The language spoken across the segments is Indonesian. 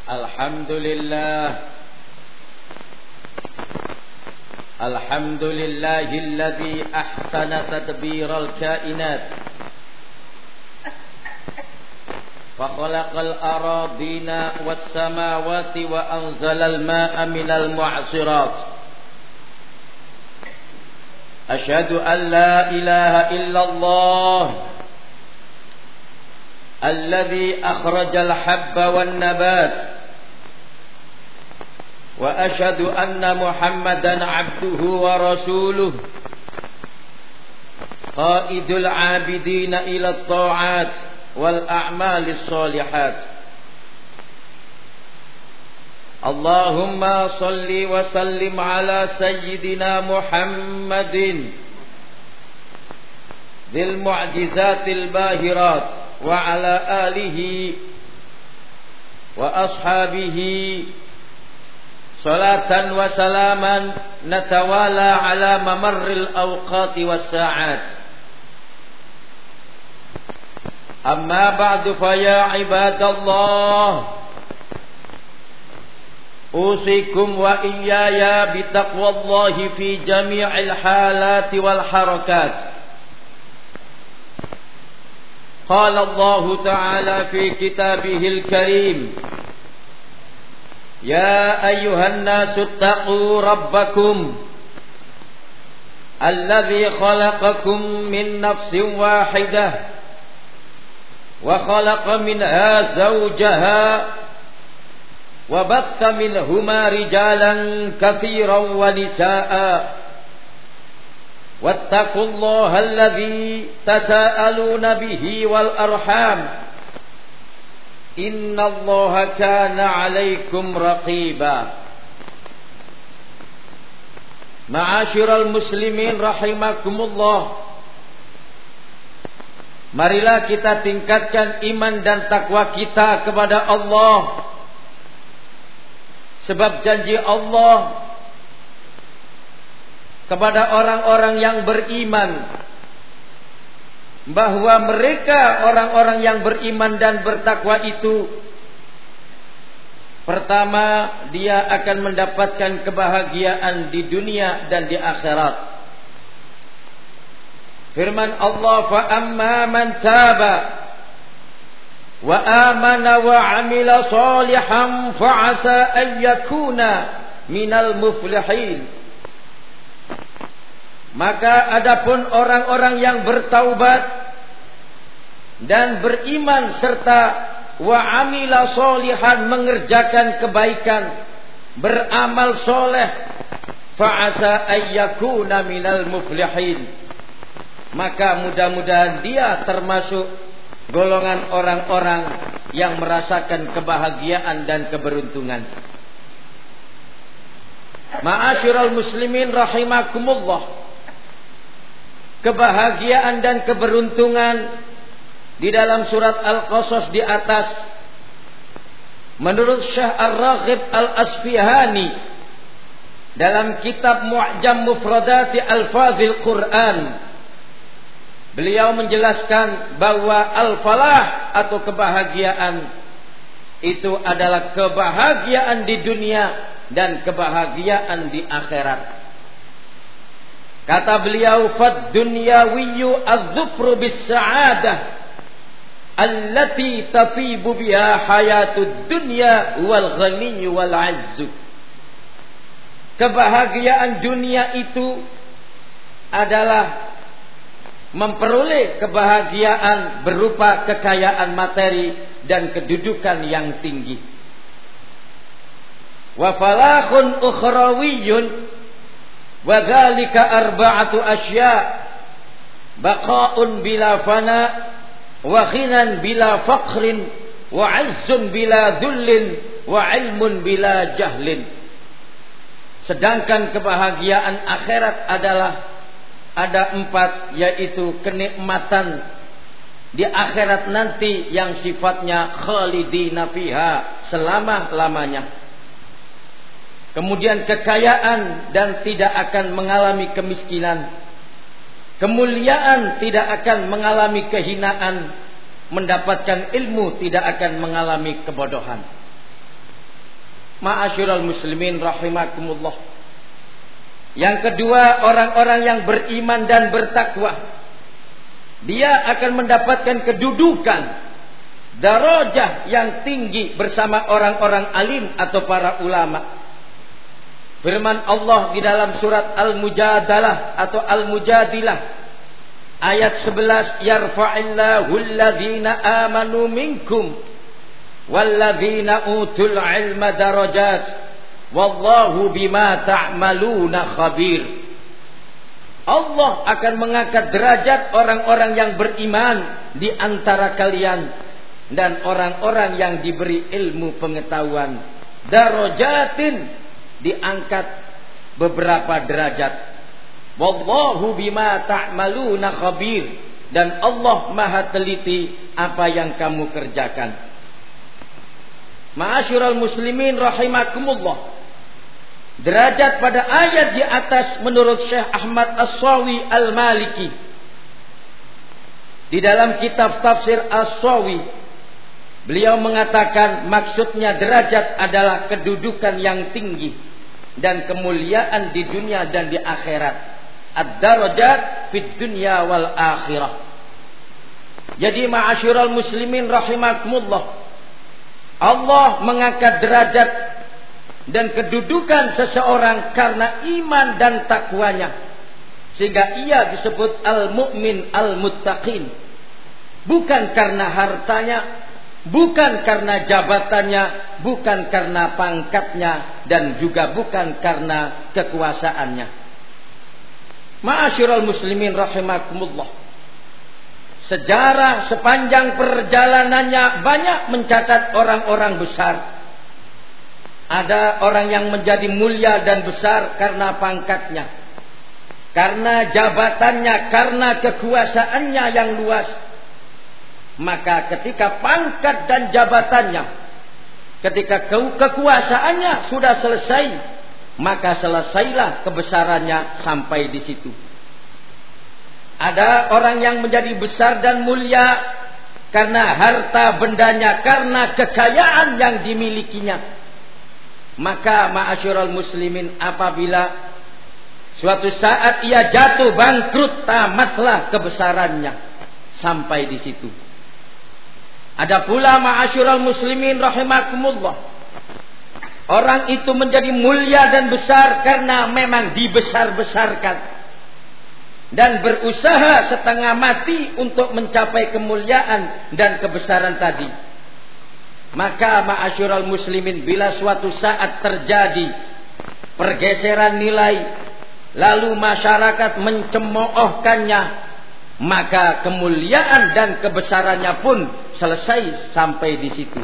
الحمد لله الذي أحسن تدبير الكائنات فخلق الأراضين والسماوات وأنزل الماء من المعصرات. أشهد أن لا إله إلا الله الذي أخرج الحب والنبات، وأشهد أن محمدا عبده ورسوله قائد العابدين إلى الطاعات والأعمال الصالحات. اللهم صل وسلم على سيدنا محمد ذي المعجزات الباهرات وعلى آله وأصحابه صلاة وسلاما نتوالى على ممر الأوقات والساعات. أما بعد فيا عباد الله، أوصيكم وإياي بتقوى الله في جميع الحالات والحركات. قال الله تعالى في كتابه الكريم: يا أيها الناس اتقوا ربكم الذي خلقكم من نفس واحدة وخلق منها زوجها وبث منهما رجالا كثيرا ونساء واتقوا الله الذي تساءلون به والأرحام إن الله كان عليكم رقيبا. Ma'asyiral muslimin rahimakumullah, marilah kita tingkatkan iman dan takwa kita kepada Allah, sebab janji Allah kepada orang-orang yang beriman bahwa mereka orang-orang yang beriman dan bertakwa itu, pertama, dia akan mendapatkan kebahagiaan di dunia dan di akhirat. Firman Allah: fa amma man taba wa amana wa amila salihan fa asa an yakuna minal muflihin. Maka adapun orang-orang yang bertaubat dan beriman serta wa amila sholihan, mengerjakan kebaikan, beramal soleh, fa asa ayyakuna minal muflihin, maka mudah-mudahan dia termasuk golongan orang-orang yang merasakan kebahagiaan dan keberuntungan. Ma'asyiral muslimin rahimakumullah, kebahagiaan dan keberuntungan di dalam surat Al-Qasas di atas, menurut Syekh Ar-Raghib Al-Asfihani dalam kitab Mu'jam Mufradati Al-Fadhil Quran, beliau menjelaskan bahwa al-falah atau kebahagiaan itu adalah kebahagiaan di dunia dan kebahagiaan di akhirat. Kata beliau, fad dunyawiyyu adz-dzufru bis-sa'adah allati tafibu biha hayatud dunya wal ghaniyyu wal 'azzu. Kebahagiaan dunia itu adalah memperoleh kebahagiaan berupa kekayaan materi dan kedudukan yang tinggi. Wa falahun ukhrawiyyun wa dzalika arba'atu asya' baqa'un bila fana wa ghinan bila faqrin wa 'izzun bila dhullin wa 'ilmun bila jahlin. Sedangkan kebahagiaan akhirat adalah ada 4, yaitu kenikmatan di akhirat nanti yang sifatnya khalidina fiha, selama-lamanya. Kemudian kekayaan dan tidak akan mengalami kemiskinan. Kemuliaan tidak akan mengalami kehinaan. Mendapatkan ilmu tidak akan mengalami kebodohan. Ma'asyiral muslimin rahimakumullah. Yang kedua, orang-orang yang beriman dan bertakwa, dia akan mendapatkan kedudukan, darajah yang tinggi bersama orang-orang alim atau para ulama. Firman Allah di dalam surat Al-Mujadalah atau Al-Mujadilah ayat 11, yarfa'illahu alladhina amanu minkum walladzina utul ilma darajat wallahu bima ta'maluna khabir. Allah akan mengangkat derajat orang-orang yang beriman di antara kalian dan orang-orang yang diberi ilmu pengetahuan. Darajatin, diangkat beberapa derajat. Wallahu bima ta'maluna khabir, dan Allah Maha teliti apa yang kamu kerjakan. Ma'asyiral muslimin rahimakumullah. Derajat pada ayat di atas menurut Syekh Ahmad As-Sawi Al-Maliki di dalam kitab tafsir As-Sawi, beliau mengatakan maksudnya derajat adalah kedudukan yang tinggi dan kemuliaan di dunia dan di akhirat. Ad-darajat fid dunya wal akhirah. Jadi ma'asyiral muslimin rahimakumullah, Allah mengangkat derajat dan kedudukan seseorang karena iman dan takwanya, sehingga ia disebut al-mu'min al-muttaqin. Bukan karena hartanya, bukan karena jabatannya, bukan karena pangkatnya, dan juga bukan karena kekuasaannya. Ma'asyiral muslimin rahimakumullah, sejarah sepanjang perjalanannya banyak mencatat orang-orang besar. Ada orang yang menjadi mulia dan besar karena pangkatnya, karena jabatannya, karena kekuasaannya yang luas. Maka ketika pangkat dan jabatannya, ketika kekuasaannya sudah selesai, maka selesailah kebesarannya sampai di situ. Ada orang yang menjadi besar dan mulia karena harta bendanya, karena kekayaan yang dimilikinya. Maka ma'asyiral muslimin, apabila suatu saat ia jatuh bangkrut, tamatlah kebesarannya sampai di situ. Ada pula ma'asyiral muslimin rahimakumullah, orang itu menjadi mulia dan besar karena memang dibesar-besarkan dan berusaha setengah mati untuk mencapai kemuliaan dan kebesaran tadi. Maka ma'asyiral muslimin, bila suatu saat terjadi pergeseran nilai, lalu masyarakat mencemoohkannya, maka kemuliaan dan kebesarannya pun selesai sampai di situ.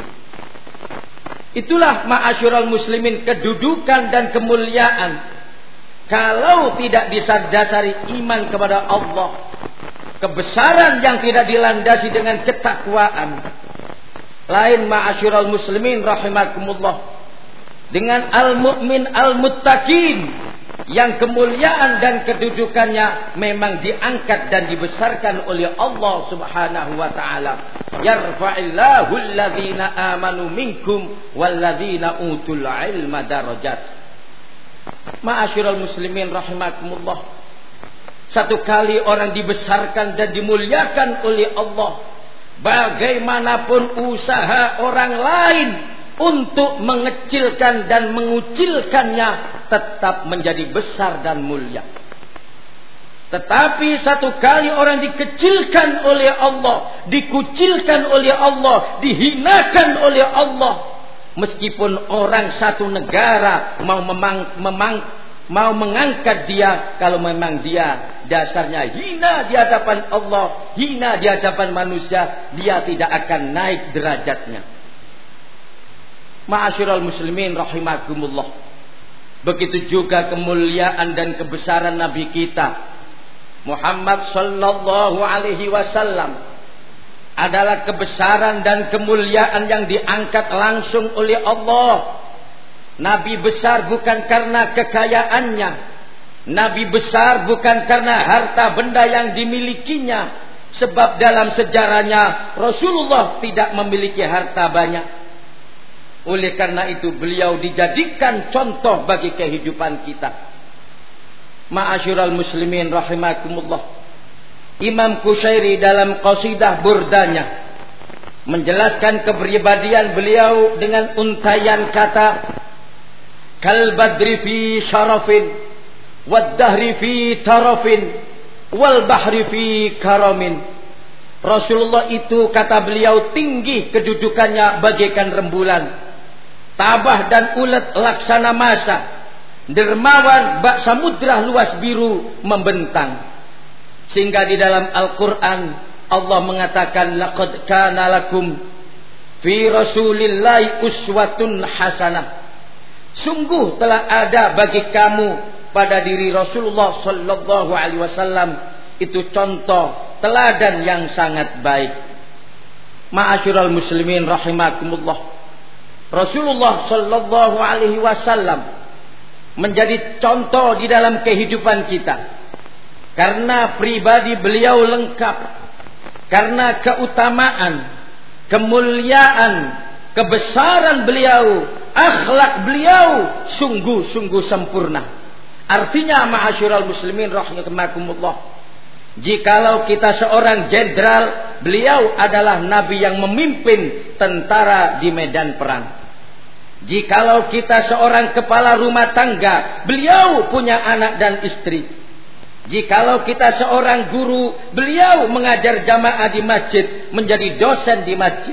Itulah ma'asyiral muslimin, kedudukan dan kemuliaan kalau tidak didasari iman kepada Allah, kebesaran yang tidak dilandasi dengan ketakwaan. Lain ma'asyiral muslimin rahimakumullah dengan al-mu'min al-muttaqin, yang kemuliaan dan kedudukannya memang diangkat dan dibesarkan oleh Allah Subhanahu wa taala. Yarfa'illahu alladhina amanu minkum walladzina utul ilma darajat. Ma'asyiral muslimin rahimakumullah, satu kali orang dibesarkan dan dimuliakan oleh Allah, bagaimanapun usaha orang lain untuk mengecilkan dan mengucilkannya tetap menjadi besar dan mulia. Tetapi satu kali orang dikecilkan oleh Allah, dikucilkan oleh Allah, dihinakan oleh Allah, meskipun orang satu negara mau mengangkat dia, kalau memang dia dasarnya hina di hadapan Allah, hina di hadapan manusia, dia tidak akan naik derajatnya. Ma'asyiral muslimin rahimakumullah, begitu juga kemuliaan dan kebesaran Nabi kita Muhammad sallallahu alaihi wasallam adalah kebesaran dan kemuliaan yang diangkat langsung oleh Allah. Nabi besar bukan karena kekayaannya, Nabi besar bukan karena harta benda yang dimilikinya, sebab dalam sejarahnya Rasulullah tidak memiliki harta banyak. Oleh karena itu beliau dijadikan contoh bagi kehidupan kita. Ma'asyiral muslimin rahimakumullah. Imam Qushairi dalam qasidah burdanya menjelaskan kepribadian beliau dengan untayan kata, kal badri fi syarafin wad dahri fi tarafin wal bahri fi karamin. Rasulullah itu, kata beliau, tinggi kedudukannya bagaikan rembulan, tabah dan ulet laksana masa, dermawan bak samudra luas biru membentang. Sehingga di dalam Al-Quran Allah mengatakan, laqad kana lakum fi rasulillahi uswatun hasanah. Sungguh telah ada bagi kamu pada diri Rasulullah sallallahu alaihi wasallam itu contoh teladan yang sangat baik. Ma'asyiral muslimin rahimakumullah. Rasulullah sallallahu alaihi wasallam menjadi contoh di dalam kehidupan kita karena pribadi beliau lengkap, karena keutamaan, kemuliaan, kebesaran beliau, akhlak beliau sungguh-sungguh sempurna. Artinya ma'asyiral muslimin rahimakumullah, jikalau kita seorang jenderal, beliau adalah nabi yang memimpin tentara di medan perang. Jikalau kita seorang kepala rumah tangga, beliau punya anak dan istri. Jikalau kita seorang guru, beliau mengajar jamaah di masjid, menjadi dosen di masjid.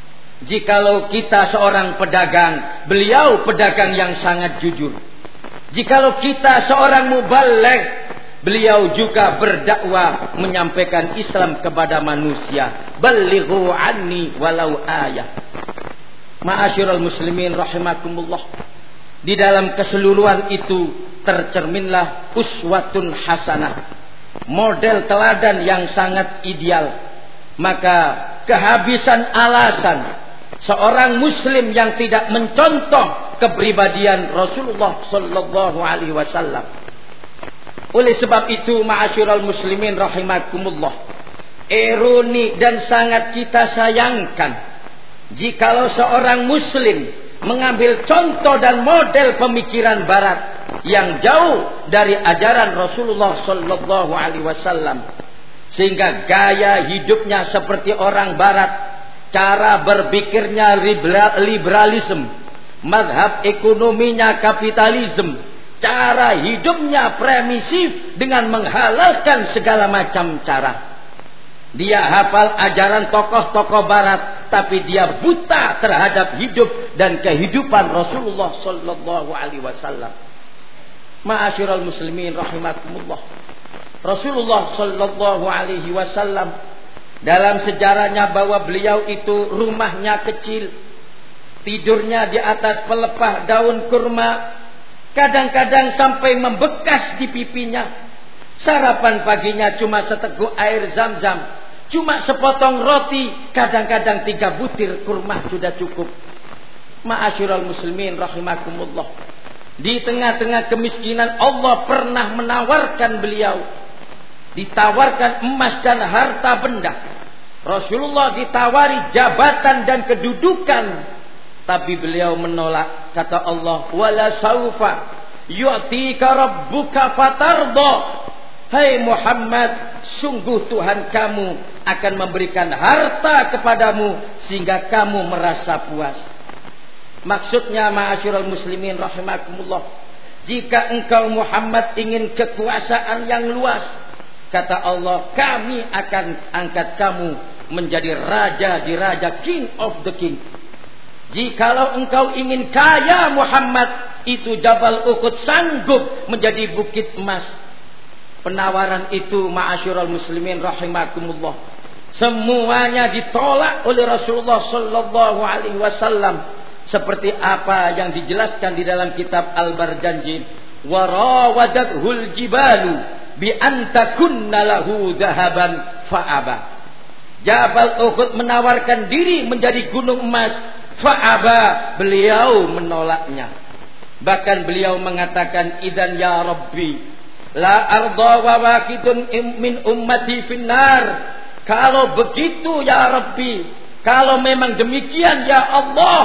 Jikalau kita seorang pedagang, beliau pedagang yang sangat jujur. Jikalau kita seorang mubaligh, beliau juga berdakwah menyampaikan Islam kepada manusia. Ballighu anni walau ayah. Ma'asyiral muslimin rahimakumullah. Di dalam keseluruhan itu tercerminlah uswatun hasanah, model teladan yang sangat ideal. Maka kehabisan alasan seorang muslim yang tidak mencontoh kepribadian Rasulullah sallallahu alaihi wasallam. Oleh sebab itu ma'asyiral muslimin rahimakumullah, ironi dan sangat kita sayangkan jikalau seorang muslim mengambil contoh dan model pemikiran barat yang jauh dari ajaran Rasulullah sallallahu alaihi wasallam, sehingga gaya hidupnya seperti orang barat, cara berpikirnya liberalisme, mazhab ekonominya kapitalisme, cara hidupnya primitif dengan menghalalkan segala macam cara. Dia hafal ajaran tokoh-tokoh barat, tapi dia buta terhadap hidup dan kehidupan Rasulullah sallallahu alaihi wasallam. Ma'asyiral muslimin rahimakumullah. Rasulullah sallallahu alaihi wasallam dalam sejarahnya bahwa beliau itu rumahnya kecil, tidurnya di atas pelepah daun kurma, kadang-kadang sampai membekas di pipinya. Sarapan paginya cuma seteguk air zam-zam, cuma sepotong roti, kadang-kadang 3 butir kurma sudah cukup. Ma'asyiral muslimin rahimakumullah. Di tengah-tengah kemiskinan Allah pernah menawarkan beliau, ditawarkan emas dan harta benda. Rasulullah ditawari jabatan dan kedudukan, tapi beliau menolak. Kata Allah, wala saufa yu'tika rabbuka fatardha. Hai Muhammad, sungguh Tuhan kamu akan memberikan harta kepadamu sehingga kamu merasa puas. Maksudnya ma'asyiral muslimin rahimakumullah, jika engkau Muhammad ingin kekuasaan yang luas, kata Allah, kami akan angkat kamu menjadi raja di raja, king of the king. Jikalau engkau ingin kaya Muhammad, itu Jabal Uhud sanggup menjadi bukit emas. Penawaran itu ma'asyiral muslimin rahimakumullah, semuanya ditolak oleh Rasulullah sallallahu alaihi wasallam, seperti apa yang dijelaskan di dalam kitab Al-Barjanji, wa rawadatuhul jibalu bi antakunna lahu dhahaban fa'aba. Jabal Uhud menawarkan diri menjadi gunung emas, fa'aba, beliau menolaknya. Bahkan beliau mengatakan, idzan ya Rabbi la arda wa waqidun min ummati finnar. Kalau begitu ya Rabbi, kalau memang demikian ya Allah,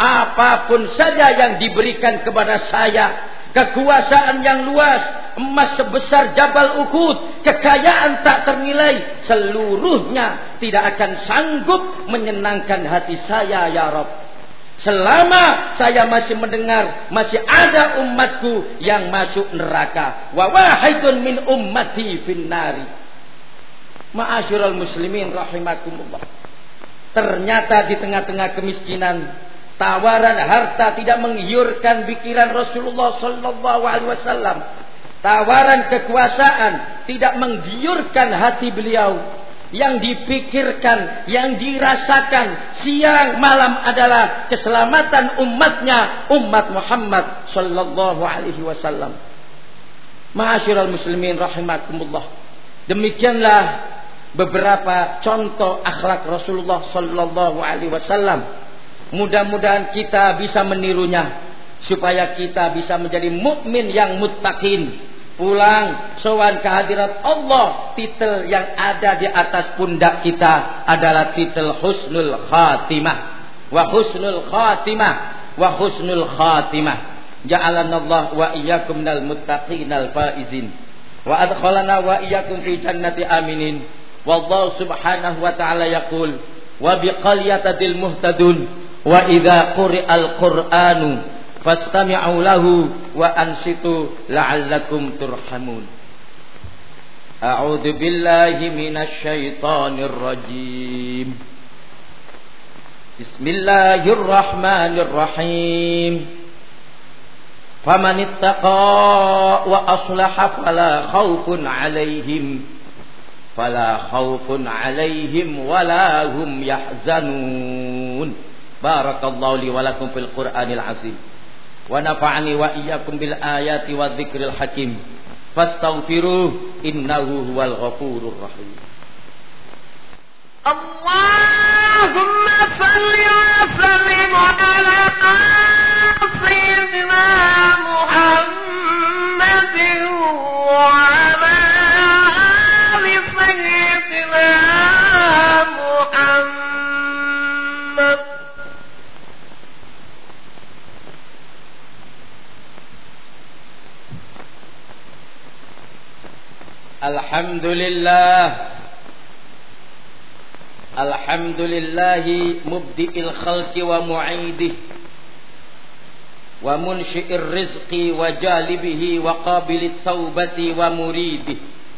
apapun saja yang diberikan kepada saya, kekuasaan yang luas, emas sebesar Jabal Uhud, kekayaan tak ternilai, seluruhnya tidak akan sanggup menyenangkan hati saya ya Rabb. Selama saya masih mendengar masih ada umatku yang masuk neraka. Wa wahidun min ummati finnari. Ma'asyiral muslimin rahimakumullah. Ternyata di tengah-tengah kemiskinan, tawaran harta tidak menggiurkan pikiran Rasulullah sallallahu alaihi wasallam. Tawaran kekuasaan tidak menggiurkan hati beliau. Yang dipikirkan, yang dirasakan siang malam adalah keselamatan umatnya, umat Muhammad sallallahu alaihi wasallam. Ma'asyiral muslimin rahimakumullah. Demikianlah beberapa contoh akhlak Rasulullah sallallahu alaihi wasallam. Mudah-mudahan kita bisa menirunya supaya kita bisa menjadi mukmin yang muttaqin. Pulang sowan kehadirat Allah, titel yang ada di atas pundak kita adalah titel husnul khatimah wa husnul khatimah wa husnul khatimah. Ja'alanallah wa iyyakum minal muttaqinal faizin wa adkhalana wa iyyakum fi jannati aminin. Wallahu subhanahu wa ta'ala yaqul wa biqalyatadil muhtadun wa idza quri'al qur'anu fastami'u lahu wa ansitu la'allakum turhamun. A'udzu billahi minasy syaithanir rajim. Bismillahirrahmanirrahim. Faman ittaqa wa aslaha fala khaufun 'alaihim wala hum yahzanun. Barakallahu li wa lakum fil Qur'anil azim. Wa nafa'ani wa iyyakum bil ayati wa dzikril hakim. Fastaghfiruh innahu huwal ghafurur rahim. Allahumma shalli wa sallim ala sayyidina Muhammadin wa ala ali sayyidina Muhammad. Alhamdulillahi mubdi'il khalqi wa mu'idih wa munshi'ir rizqi wa jalibihi wa qabilit taubati wa muridih.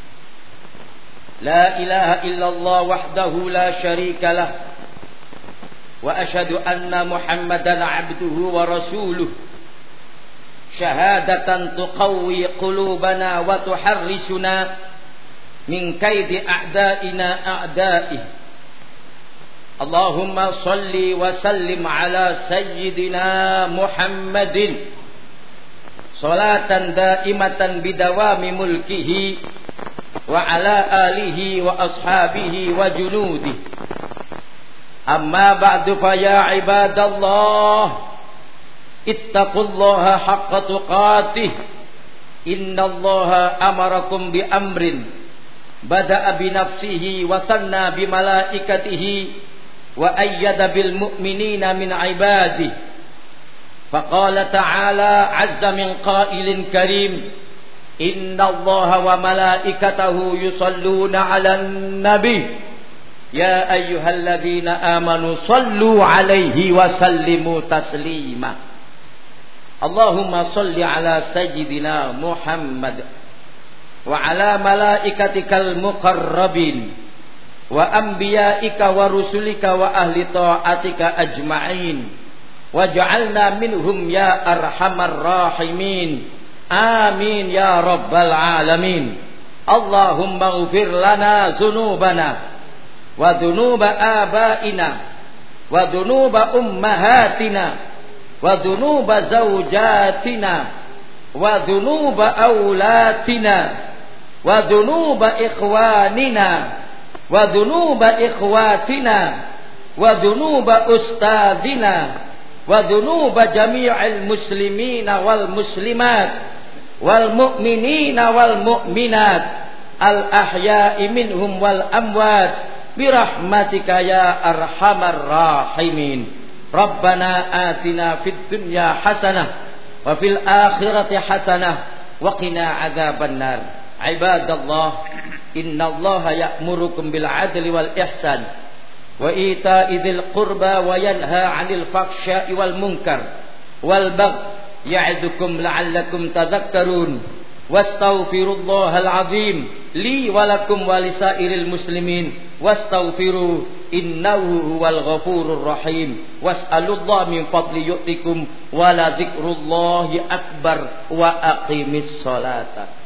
La ilaha illallah wahdahu la syarika lah wa ashhadu anna Muhammadan abduhu wa rasuluh syahadatan tuqawwi qulubana wa tuharrisuna min kaidi a'da'ina a'da'ih. Allahumma salli wa sallim ala sayyidina Muhammadin salatan daimatan bidawami mulkihi wa ala alihi wa ashabihi wa junudih. Amma ba'du fa ya ibadallah ittaqullaha haqqa tuqatih. Innallaha amarakum bi amrin bada'a bi nafsihi wa sanna bi malaikatihi wa ayyada bil mu'minina min ibadihi. Faqala ta'ala 'azza min qailin karim. Innallaha wa malaikatahu yusalluna 'alan nabi. Ya ayyuhalladzina amanu sallu 'alaihi wa sallimu taslima. Allahumma salli ala sayyidina Muhammad wa ala malaikatikal muqarrabin wa anbiya'ika wa rusulika wa ahli ta'atika ajma'in waj'alna minhum ya arhamar rahimin. Amin ya rabbal alamin. Allahumma ighfir lana dhunubana wa dhunuba abaina wa dhunuba ummahatina wa dhunuba zawjatina wa dhunuba aulatina wa dhunuba ikhwanina wa dhunuba ikhwatina wa dhunuba ustadina wa dhunuba jami'il muslimina wal muslimat wal mu'minina wal mu'minat al ahya'i minhum wal amwat birahmatika ya arhamar rahimin. Rabbana atina fid dunya hasanah wa fil akhirati hasanah wa qina adzabannar. Ibadallah, innallaha ya'murukum bil adli wal ihsan wa ita'i dzil qurba wa yanha 'anil fahsya'i wal munkar wal baghi ya'idukum la'allakum tadhakkarun. Wastaghfirullahal azim li wa lakum wa lisairil muslimin wastaghfiru innahu huwal ghafurur rahim. Was'alullaha min fadli yu'tikum wa la dzikrullahi akbar wa aqimis salata.